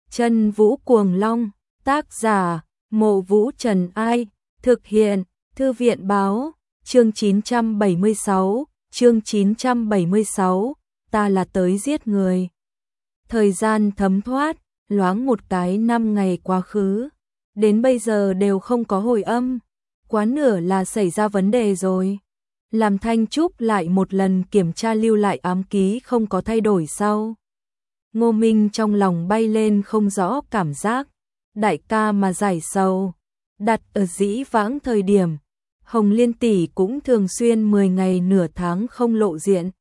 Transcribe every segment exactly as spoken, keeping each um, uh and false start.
Chân Vũ Cuồng Long, tác giả, Mộ Vũ Trần Ai, thực hiện, Thư viện Báo, chương chín trăm bảy mươi sáu, chương chín trăm bảy mươi sáu, ta là tới giết người. Thời gian thấm thoát, loáng một cái năm ngày quá khứ, đến bây giờ đều không có hồi âm, quá nửa là xảy ra vấn đề rồi. Làm Thanh Trúc lại một lần kiểm tra lưu lại ám ký không có thay đổi sau. Ngô Minh trong lòng bay lên không rõ cảm giác, đại ca mà giải sầu, đặt ở dĩ vãng thời điểm, Hồng Liên tỷ cũng thường xuyên mười ngày nửa tháng không lộ diện.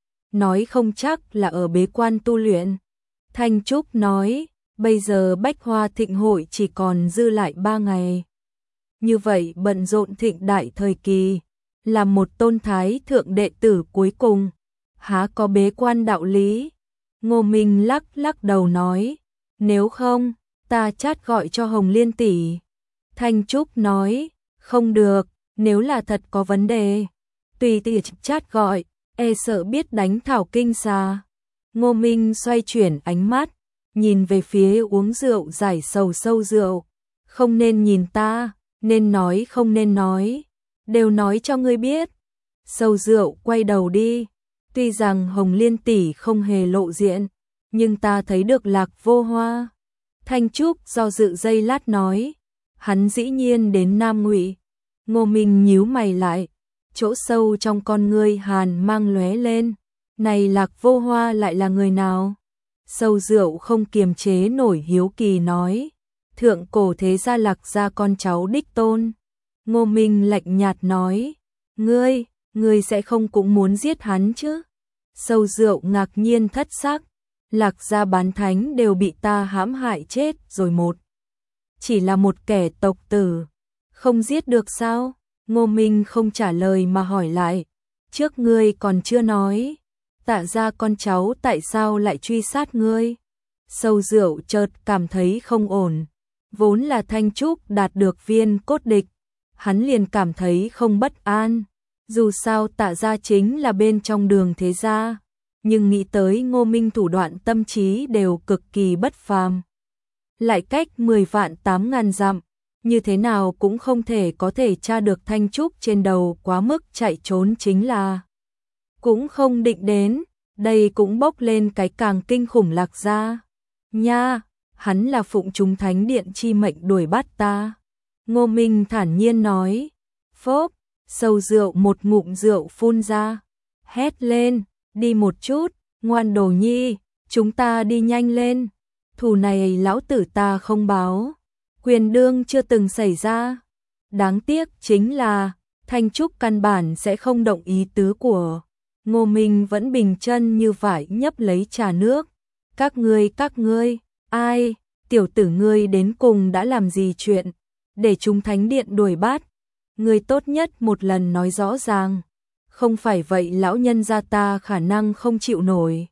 Nói không chắc là ở bế quan tu luyện. Thanh Trúc nói, bây giờ Bách Hoa Thịnh hội chỉ còn dư lại ba ngày. Như vậy bận rộn thịnh đại thời kỳ, là một tôn thái thượng đệ tử cuối cùng, há có bế quan đạo lý. Ngô Minh lắc lắc đầu nói, nếu không, ta chat gọi cho Hồng Liên tỷ. Thanh Trúc nói, không được, nếu là thật có vấn đề, tùy tỷ chat gọi, e sợ biết đánh thảo kinh xà. Ngô Minh xoay chuyển ánh mắt, nhìn về phía uống rượu giải sầu sâu rượu, không nên nhìn ta, nên nói không nên nói, đều nói cho ngươi biết. Sâu rượu quay đầu đi, tuy rằng Hồng Liên tỷ không hề lộ diện, nhưng ta thấy được Lạc Vô Hoa. Thanh Trúc do dự giây lát nói, hắn dĩ nhiên đến Nam Ngụy. Ngô Minh nhíu mày lại, chỗ sâu trong con ngươi hàn mang lóe lên, này Lạc Vô Hoa lại là người nào? Sâu rượu không kiềm chế nổi hiếu kỳ nói, thượng cổ thế gia Lạc gia con cháu đích tôn. Ngô Minh lạnh nhạt nói, ngươi, ngươi sẽ không cũng muốn giết hắn chứ? Sâu rượu ngạc nhiên thất sắc, Lạc gia bán thánh đều bị ta hãm hại chết rồi một. Chỉ là một kẻ tộc tử, không giết được sao? Ngô Minh không trả lời mà hỏi lại, trước ngươi còn chưa nói, Tạ gia con cháu tại sao lại truy sát ngươi? Sâu rượu chợt cảm thấy không ổn, vốn là Thanh Trúc đạt được viên cốt địch, hắn liền cảm thấy không bất an, dù sao Tạ gia chính là bên trong đường thế gia, nhưng nghĩ tới Ngô Minh thủ đoạn tâm trí đều cực kỳ bất phàm. Lại cách mười vạn tám ngàn dặm, như thế nào cũng không thể có thể tra được Thanh Trúc trên đầu quá mức chạy trốn chính là. Cũng không định đến, đây cũng bốc lên cái càng kinh khủng Lạc gia. Nha, hắn là phụng chúng thánh điện chi mệnh đuổi bắt ta. Ngô Minh thản nhiên nói, phốp, sâu rượu một ngụm rượu phun ra, hét lên, đi một chút, ngoan đồ nhi, chúng ta đi nhanh lên, thù này lão tử ta không báo, quyền đương chưa từng xảy ra. Đáng tiếc chính là, Thanh Trúc căn bản sẽ không động ý tứ của. Ngô Minh vẫn bình chân như vải nhấp lấy trà nước. Các ngươi, các ngươi, ai, tiểu tử ngươi đến cùng đã làm gì chuyện, để chúng thánh điện đuổi bắt. Ngươi tốt nhất một lần nói rõ ràng, không phải vậy lão nhân gia ta khả năng không chịu nổi.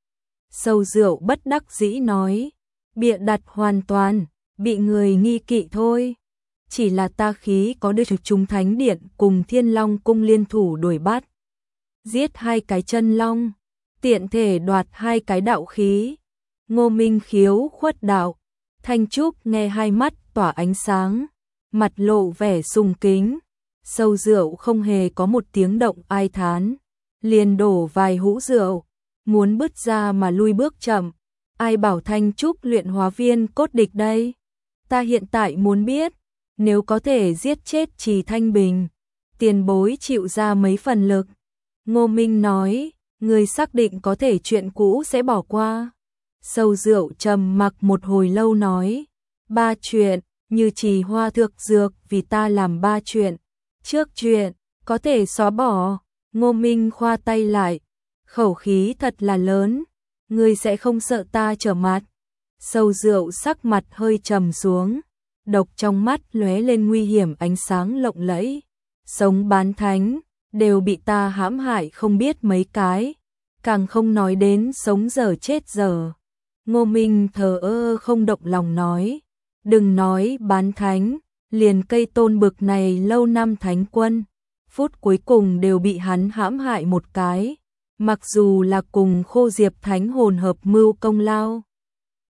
Sâu rượu bất đắc dĩ nói, bịa đặt hoàn toàn, bị người nghi kỵ thôi. Chỉ là ta khí có đưa chúng thánh điện cùng Thiên Long cung liên thủ đuổi bắt. Giết hai cái chân long, tiện thể đoạt hai cái đạo khí. Ngô Minh khiếu khuất đạo, Thanh Trúc nghe hai mắt tỏa ánh sáng, mặt lộ vẻ sùng kính. Sâu rượu không hề có một tiếng động ai thán, liền đổ vài hũ rượu, muốn bứt ra mà lui bước chậm. Ai bảo Thanh Trúc luyện hóa viên cốt địch đây? Ta hiện tại muốn biết, nếu có thể giết chết Trì Thanh Bình, tiền bối chịu ra mấy phần lực. Ngô Minh nói, người xác định có thể chuyện cũ sẽ bỏ qua. Sâu rượu trầm mặc một hồi lâu nói, ba chuyện, như Trì Hoa Thược Dược vì ta làm ba chuyện. Trước chuyện, có thể xóa bỏ. Ngô Minh khoa tay lại, khẩu khí thật là lớn, ngươi sẽ không sợ ta trở mặt. Sâu rượu sắc mặt hơi trầm xuống, độc trong mắt lóe lên nguy hiểm ánh sáng lộng lẫy. Sống bán thánh, đều bị ta hãm hại không biết mấy cái, càng không nói đến sống giờ chết giờ. Ngô Minh thờ ơ không động lòng nói, đừng nói bán thánh, liền cây tôn bực này lâu năm thánh quân, phút cuối cùng đều bị hắn hãm hại một cái, mặc dù là cùng Khô Diệp thánh hồn hợp mưu công lao.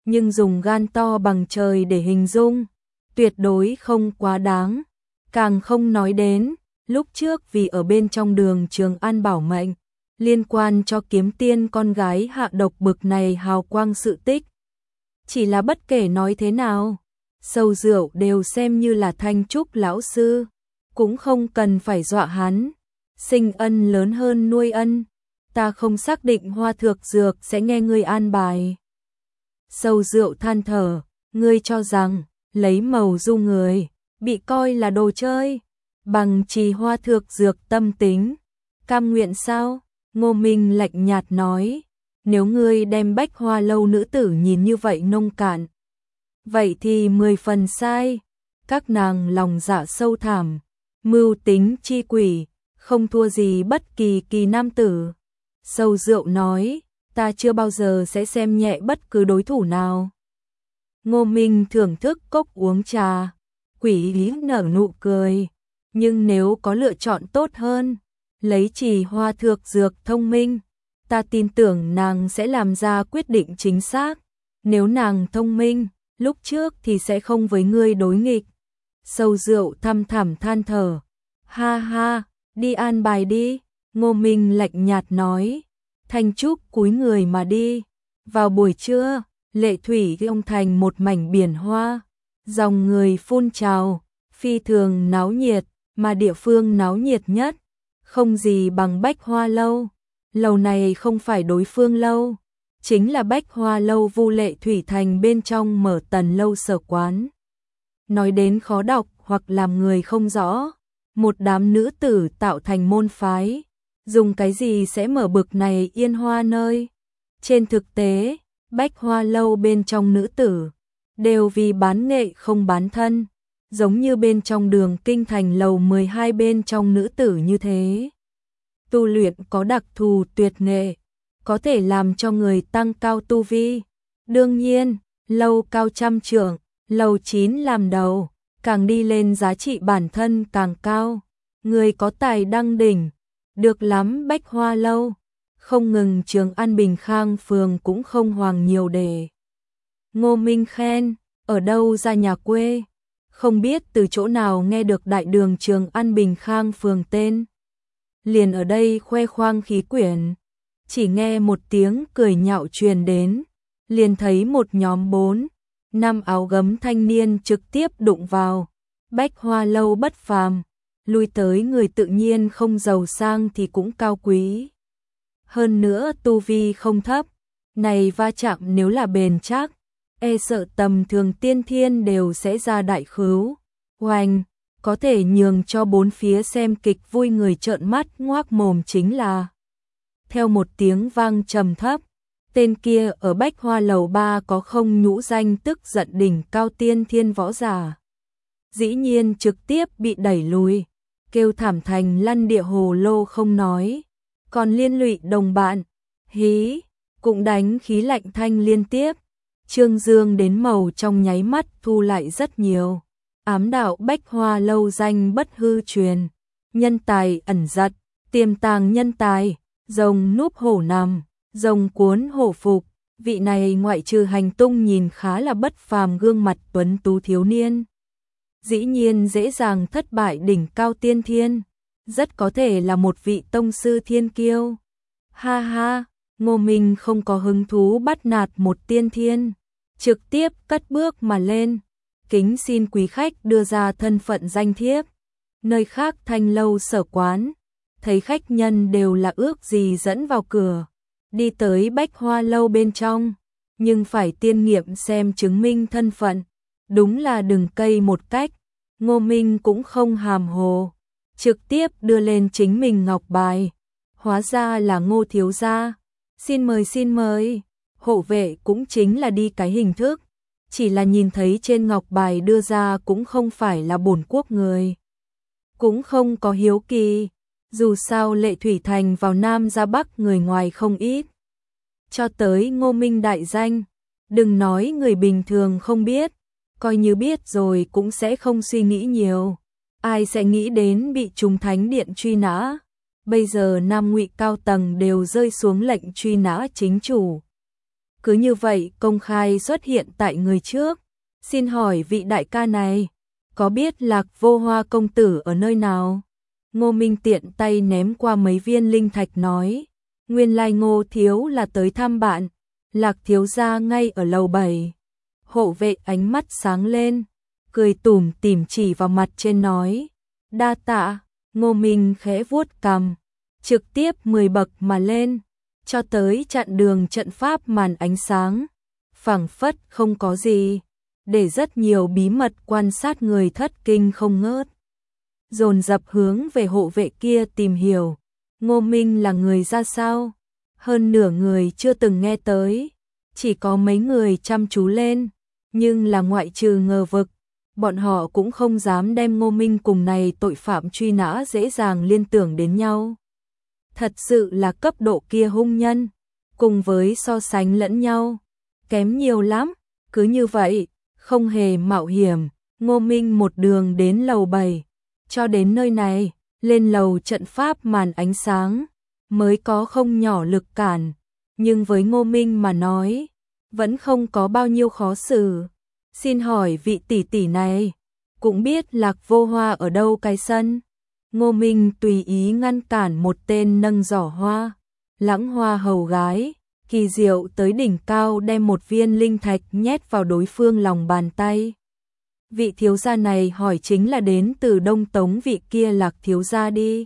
nhưng dùng gan to bằng trời để hình dung, tuyệt đối không quá đáng. Càng không nói đến, lúc trước vì ở bên trong Đường Trường An bảo mệnh, liên quan cho kiếm tiên con gái hạ độc bực này hào quang sự tích. Chỉ là bất kể nói thế nào, Sầu Rượu đều xem như là Thanh Trúc lão sư, cũng không cần phải dọa hắn. Sinh ân lớn hơn nuôi ân, ta không xác định Hoa Thược Dược sẽ nghe ngươi an bài. Sầu Rượu than thở, ngươi cho rằng lấy màu du người, bị coi là đồ chơi, bằng trì Hoa Thược Dược tâm tính, cam nguyện sao? Ngô Minh lạnh nhạt nói, nếu ngươi đem Bách Hoa lâu nữ tử nhìn như vậy nông cạn, vậy thì mười phần sai. Các nàng lòng dạ sâu thẳm, mưu tính chi quỷ, không thua gì bất kỳ kỳ nam tử. Sầu Rượu nói, ta chưa bao giờ sẽ xem nhẹ bất cứ đối thủ nào. Ngô Minh thưởng thức cốc uống trà, quỷ ý nở nụ cười, nhưng nếu có lựa chọn tốt hơn, lấy Trì Hoa Thược Dược thông minh, ta tin tưởng nàng sẽ làm ra quyết định chính xác. Nếu nàng thông minh, lúc trước thì sẽ không với ngươi đối nghịch. Sầu Rượu thăm thẳm than thở, ha ha, đi an bài đi. Ngô Minh lạnh nhạt nói, Thanh Trúc cúi người mà đi. Vào buổi trưa, Lệ Thủy ông thành một mảnh biển hoa, dòng người phun trào, phi thường náo nhiệt, mà địa phương náo nhiệt nhất, không gì bằng Bách Hoa lâu. Lầu này không phải đối phương lâu, chính là Bách Hoa lâu Vu Lệ Thủy thành bên trong mở Tần lâu sở quán. Nói đến khó đọc hoặc làm người không rõ, một đám nữ tử tạo thành môn phái, dùng cái gì sẽ mở bực này yên hoa nơi. Trên thực tế, Bách Hoa lâu bên trong nữ tử đều vì bán nghệ không bán thân, giống như bên trong Đường Kinh thành lầu mười hai bên trong nữ tử như thế. Tu luyện có đặc thù tuyệt nghệ, có thể làm cho người tăng cao tu vi. Đương nhiên, lâu cao trăm trượng, lầu chín làm đầu, càng đi lên giá trị bản thân càng cao. Người có tài đăng đỉnh, được lắm. Bách Hoa lâu, không ngừng Trường An Bình Khang phường cũng không hoàng nhiều đề. Ngô Minh khen, ở đâu ra nhà quê, không biết từ chỗ nào nghe được đại đường Trường An Bình Khang phường tên. Liền ở đây khoe khoang khí quyển, chỉ nghe một tiếng cười nhạo truyền đến, liền thấy một nhóm bốn, năm áo gấm thanh niên trực tiếp đụng vào. Bách Hoa lâu bất phàm, lui tới người tự nhiên không giàu sang thì cũng cao quý. Hơn nữa tu vi không thấp, này va chạm nếu là bền chắc, e sợ tầm thường tiên thiên đều sẽ ra đại khứu. Oanh, có thể nhường cho bốn phía xem kịch vui người trợn mắt ngoác mồm chính là. Theo một tiếng vang trầm thấp, tên kia ở Bách Hoa lầu ba có không nhũ danh tức giận đỉnh cao tiên thiên võ giả. Dĩ nhiên trực tiếp bị đẩy lùi, kêu thảm thành lăn địa hồ lô không nói, còn liên lụy đồng bạn, hí, cũng đánh khí lạnh thanh liên tiếp. Trương Dương đến màu trong nháy mắt thu lại rất nhiều. Ám đạo Bách Hoa lâu danh bất hư truyền, nhân tài ẩn giật, tiềm tàng nhân tài, rồng núp hổ nằm, rồng cuốn hổ phục. Vị này ngoại trừ hành tung nhìn khá là bất phàm gương mặt tuấn tú thiếu niên, dĩ nhiên dễ dàng thất bại đỉnh cao tiên thiên, rất có thể là một vị tông sư thiên kiêu. Ha ha, Ngô Minh không có hứng thú bắt nạt một tiên thiên, trực tiếp cất bước mà lên, kính xin quý khách đưa ra thân phận danh thiếp. Nơi khác Thanh lâu sở quán, thấy khách nhân đều là ước gì dẫn vào cửa, đi tới Bách Hoa lâu bên trong, nhưng phải tiên nghiệm xem chứng minh thân phận, đúng là đừng cây một cách. Ngô Minh cũng không hàm hồ, trực tiếp đưa lên chính mình ngọc bài, hóa ra là Ngô thiếu gia, xin mời xin mời. Hộ vệ cũng chính là đi cái hình thức, chỉ là nhìn thấy trên ngọc bài đưa ra cũng không phải là bổn quốc người, cũng không có hiếu kỳ, dù sao Lệ Thủy thành vào Nam ra Bắc người ngoài không ít. Cho tới Ngô Minh đại danh, đừng nói người bình thường không biết, coi như biết rồi cũng sẽ không suy nghĩ nhiều, ai sẽ nghĩ đến bị Trùng Thánh Điện truy nã. Bây giờ Nam Ngụy cao tầng đều rơi xuống lệnh truy nã chính chủ. cứ như vậy công khai xuất hiện tại người trước. Xin hỏi vị đại ca này, có biết Lạc Vô Hoa công tử ở nơi nào? Ngô Minh tiện tay ném qua mấy viên linh thạch nói, nguyên lai Ngô thiếu là tới thăm bạn, Lạc thiếu gia ngay ở lầu bảy. Hộ vệ ánh mắt sáng lên, cười tủm tỉm chỉ vào mặt trên nói, đa tạ. Ngô Minh khẽ vuốt cằm, trực tiếp mười bậc mà lên, cho tới chặn đường trận pháp màn ánh sáng, phảng phất không có gì, để rất nhiều bí mật quan sát người thất kinh không ngớt. Dồn dập hướng về hộ vệ kia tìm hiểu, Ngô Minh là người ra sao, hơn nửa người chưa từng nghe tới, chỉ có mấy người chăm chú lên, nhưng là ngoại trừ ngờ vực, bọn họ cũng không dám đem Ngô Minh cùng này tội phạm truy nã dễ dàng liên tưởng đến nhau. Thật sự là cấp độ kia hung nhân, cùng với so sánh lẫn nhau, kém nhiều lắm, cứ như vậy, không hề mạo hiểm, Ngô Minh một đường đến lầu bảy, cho đến nơi này, lên lầu trận pháp màn ánh sáng, mới có không nhỏ lực cản, nhưng với Ngô Minh mà nói, vẫn không có bao nhiêu khó xử. Xin hỏi vị tỷ tỷ này, cũng biết Lạc Vô Hoa ở đâu cái sân? Ngô Minh tùy ý ngăn cản một tên nâng giỏ hoa, lãng hoa hầu gái, kỳ diệu tới đỉnh cao đem một viên linh thạch nhét vào đối phương lòng bàn tay. Vị thiếu gia này hỏi chính là đến từ Đông Tống vị kia Lạc thiếu gia đi.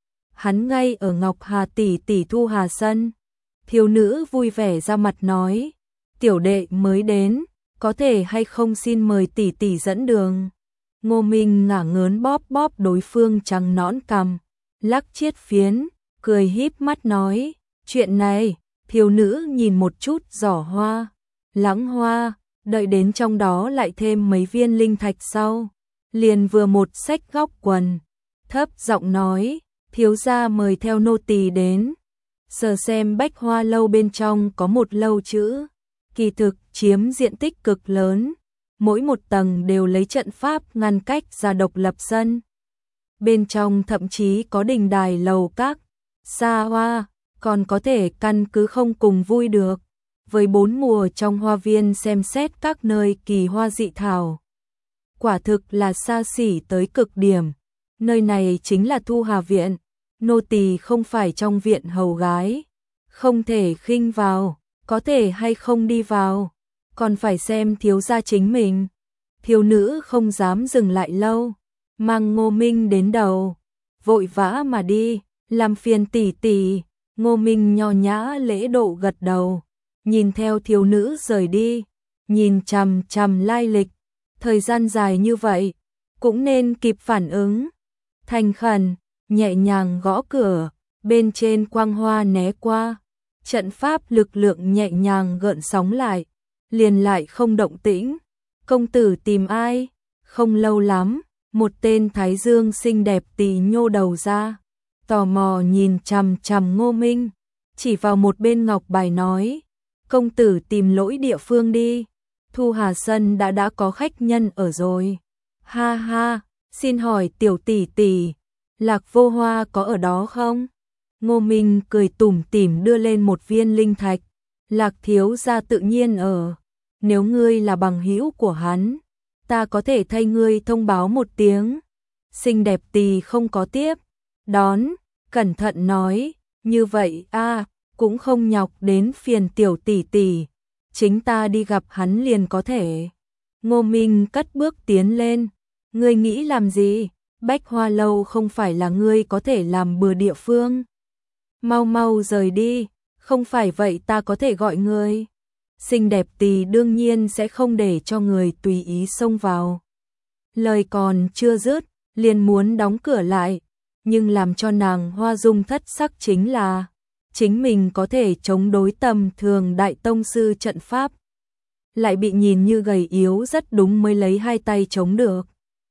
Hắn ngay ở Ngọc Hà tỷ tỷ Thu Hà sân. Thiếu nữ vui vẻ ra mặt nói, tiểu đệ mới đến, có thể hay không xin mời tỷ tỷ dẫn đường. Ngô Minh ngả ngớn bóp bóp đối phương trắng nõn cằm, lắc chiết phiến, cười híp mắt nói, chuyện này, thiếu nữ nhìn một chút giỏ hoa, lãng hoa, đợi đến trong đó lại thêm mấy viên linh thạch sau, liền vừa một xách góc quần, thấp giọng nói, thiếu gia mời theo nô tỳ đến, sờ xem bách hoa lâu bên trong có một lâu chữ, kỳ thực chiếm diện tích cực lớn, mỗi một tầng đều lấy trận pháp ngăn cách ra độc lập sân. Bên trong thậm chí có đình đài lầu các, xa hoa, còn có thể căn cứ không cùng vui được, với bốn mùa trong hoa viên xem xét các nơi kỳ hoa dị thảo. Quả thực là xa xỉ tới cực điểm, nơi này chính là Thu Hà viện, nô tỳ không phải trong viện hầu gái, không thể khinh vào, có thể hay không đi vào, còn phải xem thiếu gia chính mình. Thiếu nữ không dám dừng lại lâu, mang Ngô Minh đến đầu, vội vã mà đi, làm phiền tỷ tỷ. Ngô Minh nho nhã lễ độ gật đầu, nhìn theo thiếu nữ rời đi, nhìn chằm chằm lai lịch, thời gian dài như vậy, cũng nên kịp phản ứng. Thành khẩn, nhẹ nhàng gõ cửa, bên trên quang hoa né qua, trận pháp lực lượng nhẹ nhàng gợn sóng lại, liền lại không động tĩnh. Công tử tìm ai? Không lâu lắm, một tên thái dương xinh đẹp tỳ nhô đầu ra, tò mò nhìn chằm chằm Ngô Minh, chỉ vào một bên ngọc bài nói, công tử tìm lỗi địa phương đi, Thu Hà sân đã đã có khách nhân ở rồi. Ha ha, xin hỏi tiểu tỷ tỷ, Lạc Vô Hoa có ở đó không? Ngô Minh cười tủm tỉm đưa lên một viên linh thạch, Lạc thiếu gia tự nhiên ở, nếu ngươi là bằng hữu của hắn, ta có thể thay ngươi thông báo một tiếng. Xinh đẹp tỳ không có tiếp, đón, cẩn thận nói, như vậy a, cũng không nhọc đến phiền tiểu tỷ tỷ, chính ta đi gặp hắn liền có thể. Ngô Minh cất bước tiến lên, ngươi nghĩ làm gì? Bách Hoa lâu không phải là ngươi có thể làm bừa địa phương. Mau mau rời đi, không phải vậy ta có thể gọi ngươi. Xinh đẹp tỳ đương nhiên sẽ không để cho người tùy ý xông vào. Lời còn chưa dứt, liền muốn đóng cửa lại, nhưng làm cho nàng hoa dung thất sắc chính là chính mình có thể chống đối tầm thường đại tông sư trận pháp, lại bị nhìn như gầy yếu rất đúng mới lấy hai tay chống được.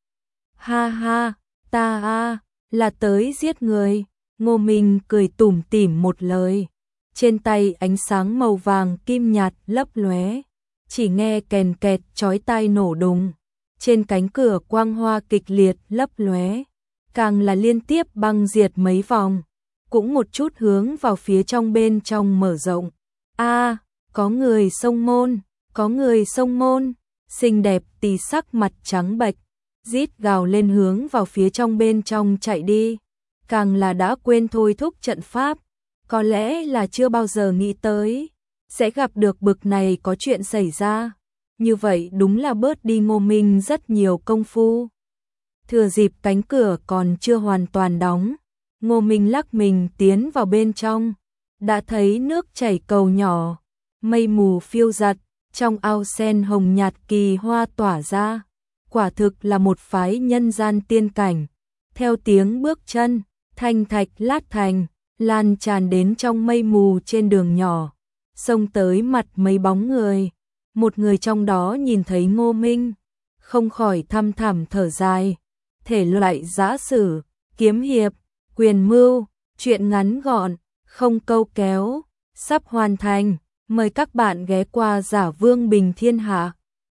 Ha ha, ta a, là tới giết người. Ngô Minh cười tủm tỉm một lời, trên tay ánh sáng màu vàng kim nhạt lấp lóe, chỉ nghe kèn kẹt chói tai nổ đùng, trên cánh cửa quang hoa kịch liệt lấp lóe, càng là liên tiếp băng diệt mấy vòng, cũng một chút hướng vào phía trong bên trong mở rộng. A, có người sông môn, có người sông môn, xinh đẹp tì sắc mặt trắng bệch, rít gào lên hướng vào phía trong bên trong chạy đi, càng là đã quên thôi thúc trận pháp, có lẽ là chưa bao giờ nghĩ tới, sẽ gặp được bực này có chuyện xảy ra, như vậy đúng là bớt đi Ngô Minh rất nhiều công phu. Thừa dịp cánh cửa còn chưa hoàn toàn đóng, Ngô Minh lắc mình tiến vào bên trong, đã thấy nước chảy cầu nhỏ, mây mù phiêu giật, trong ao sen hồng nhạt kỳ hoa tỏa ra, quả thực là một phái nhân gian tiên cảnh. Theo tiếng bước chân, thanh thạch lát thành, lan tràn đến trong mây mù trên đường nhỏ, xông tới mặt mấy bóng người, một người trong đó nhìn thấy Ngô Minh, không khỏi thăm thẳm thở dài, thể loại giã sử, kiếm hiệp, quyền mưu, chuyện ngắn gọn, không câu kéo, sắp hoàn thành, mời các bạn ghé qua Giả Vương Bình Thiên Hạ.